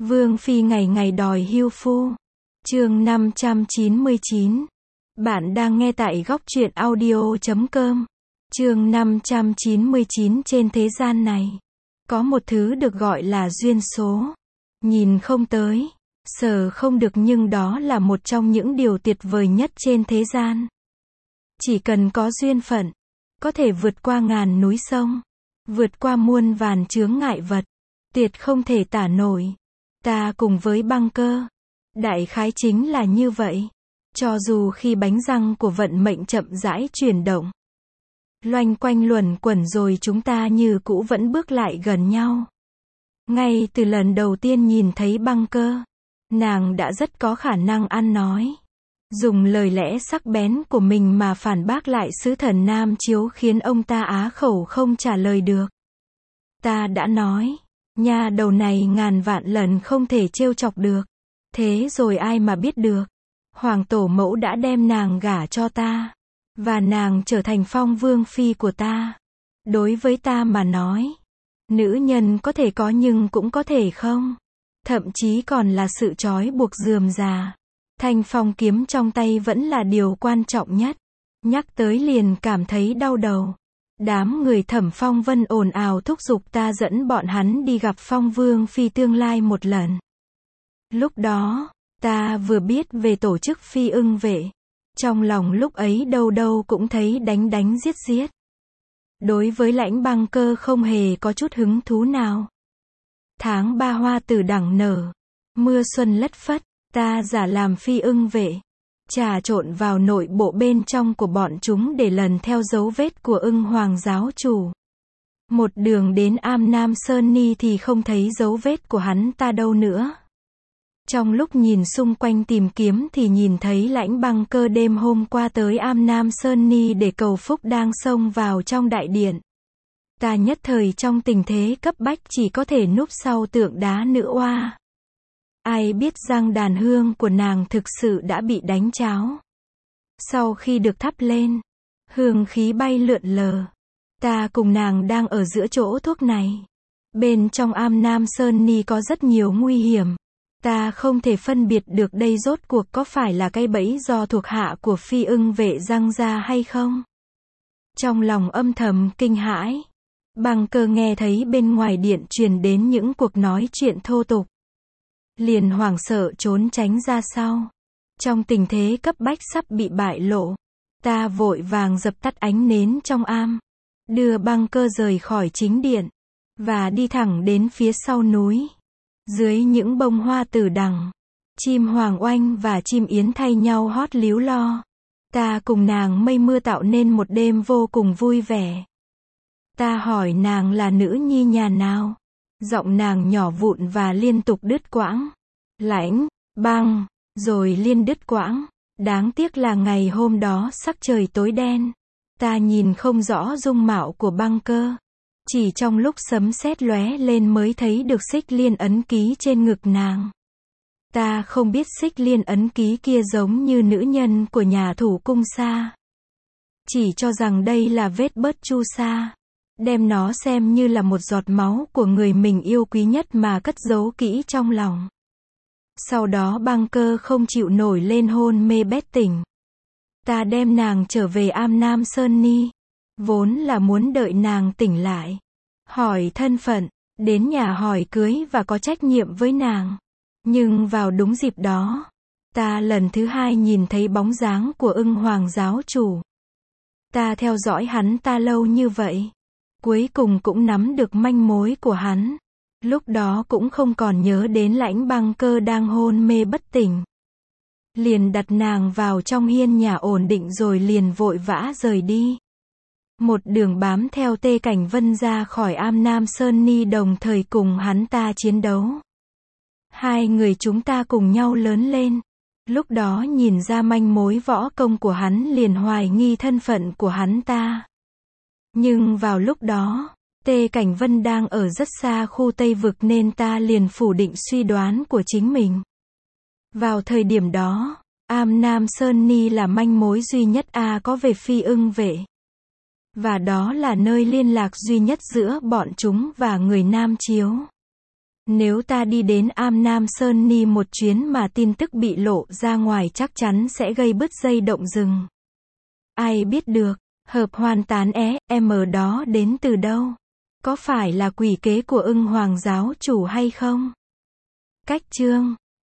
Vương phi ngày ngày đòi hưu phu. Chương 599. Bạn đang nghe tại góc truyện audio.com. Chương 599. Trên thế gian này, có một thứ được gọi là duyên số. Nhìn không tới, sờ không được, nhưng đó là một trong những điều tuyệt vời nhất trên thế gian. Chỉ cần có duyên phận, có thể vượt qua ngàn núi sông, vượt qua muôn vàn chướng ngại vật, tuyệt không thể tả nổi. Ta cùng với Băng Cơ, đại khái chính là như vậy. Cho dù khi bánh răng của vận mệnh chậm rãi chuyển động, loanh quanh luẩn quẩn, rồi chúng ta như cũ vẫn bước lại gần nhau. Ngay từ lần đầu tiên nhìn thấy Băng Cơ, nàng đã rất có khả năng ăn nói, dùng lời lẽ sắc bén của mình mà phản bác lại sứ thần Nam Chiếu, khiến ông ta á khẩu không trả lời được. Ta đã nói, nha đầu này ngàn vạn lần không thể trêu chọc được. Thế rồi ai mà biết được, Hoàng tổ mẫu đã đem nàng gả cho ta, và nàng trở thành phong vương phi của ta. Đối với ta mà nói, nữ nhân có thể có nhưng cũng có thể không. Thậm chí còn là sự trói buộc rườm rà. Thanh phong kiếm trong tay vẫn là điều quan trọng nhất. Nhắc tới liền cảm thấy đau đầu. Đám người Thẩm Phong Vân ồn ào thúc giục ta dẫn bọn hắn đi gặp phong vương phi tương lai một lần. Lúc đó, ta vừa biết về tổ chức Phi Ưng Vệ. Trong lòng lúc ấy đâu đâu cũng thấy đánh đánh giết giết. Đối với Lãnh Băng Cơ không hề có chút hứng thú nào. Tháng 3 hoa tử đẳng nở, mưa xuân lất phất, ta giả làm Phi Ưng Vệ, trà trộn vào nội bộ bên trong của bọn chúng để lần theo dấu vết của Ưng Hoàng giáo chủ. Một đường đến Am Nam Sơn Ni thì không thấy dấu vết của hắn ta đâu nữa. Trong lúc nhìn xung quanh tìm kiếm thì nhìn thấy Lãnh Băng Cơ đêm hôm qua tới Am Nam Sơn Ni để cầu phúc đang xông vào trong đại điện. Ta nhất thời trong tình thế cấp bách chỉ có thể núp sau tượng đá nữ oa. Ai biết rằng đàn hương của nàng thực sự đã bị đánh cháo. Sau khi được thắp lên, hương khí bay lượn lờ. Ta cùng nàng đang ở giữa chỗ thuốc này. Bên trong Am Nam Sơn Ni có rất nhiều nguy hiểm. Ta không thể phân biệt được đây rốt cuộc có phải là cái bẫy do thuộc hạ của Phi Ưng Vệ răng ra hay không. Trong lòng âm thầm kinh hãi, Băng Cơ nghe thấy bên ngoài điện truyền đến những cuộc nói chuyện thô tục, liền hoảng sợ trốn tránh ra sau. Trong tình thế cấp bách sắp bị bại lộ, ta vội vàng dập tắt ánh nến trong am, đưa Băng Cơ rời khỏi chính điện, và đi thẳng đến phía sau núi. Dưới những bông hoa tử đằng, chim hoàng oanh và chim yến thay nhau hót líu lo. Ta cùng nàng mây mưa tạo nên một đêm vô cùng vui vẻ. Ta hỏi nàng là nữ nhi nhà nào. Giọng nàng nhỏ vụn và liên tục đứt quãng. Lãnh, băng, rồi liên đứt quãng. Đáng tiếc là ngày hôm đó sắc trời tối đen. Ta nhìn không rõ dung mạo của Băng Cơ. Chỉ trong lúc sấm sét lóe lên mới thấy được xích liên ấn ký trên ngực nàng. Ta không biết xích liên ấn ký kia giống như nữ nhân của nhà thủ cung Sa. Chỉ cho rằng đây là vết bớt chu sa. Đem nó xem như là một giọt máu của người mình yêu quý nhất mà cất giấu kỹ trong lòng. Sau đó Băng Cơ không chịu nổi lên hôn mê bét tỉnh. Ta đem nàng trở về Am Nam Sơn Ni. Vốn là muốn đợi nàng tỉnh lại, hỏi thân phận, đến nhà hỏi cưới và có trách nhiệm với nàng. Nhưng vào đúng dịp đó, ta lần thứ hai nhìn thấy bóng dáng của Ưng Hoàng giáo chủ. Ta theo dõi hắn ta lâu như vậy, cuối cùng cũng nắm được manh mối của hắn. Lúc đó cũng không còn nhớ đến Lãnh Băng Cơ đang hôn mê bất tỉnh. Liền đặt nàng vào trong hiên nhà ổn định rồi liền vội vã rời đi. Một đường bám theo Tê Cảnh Vân ra khỏi Am Nam Sơn Ni, đồng thời cùng hắn ta chiến đấu. Hai người chúng ta cùng nhau lớn lên. Lúc đó nhìn ra manh mối võ công của hắn liền hoài nghi thân phận của hắn ta. Nhưng vào lúc đó, Tê Cảnh Vân đang ở rất xa khu Tây Vực nên ta liền phủ định suy đoán của chính mình. Vào thời điểm đó, Am Nam Sơn Ni là manh mối duy nhất có về Phi Ưng Vệ. Và đó là nơi liên lạc duy nhất giữa bọn chúng và người Nam Chiếu. Nếu ta đi đến Am Nam Sơn Ni một chuyến mà tin tức bị lộ ra ngoài chắc chắn sẽ gây bứt dây động rừng. Ai biết được, hợp hoàn tán em ở đó đến từ đâu? Có phải là quỷ kế của Ưng Hoàng giáo chủ hay không? Cách chương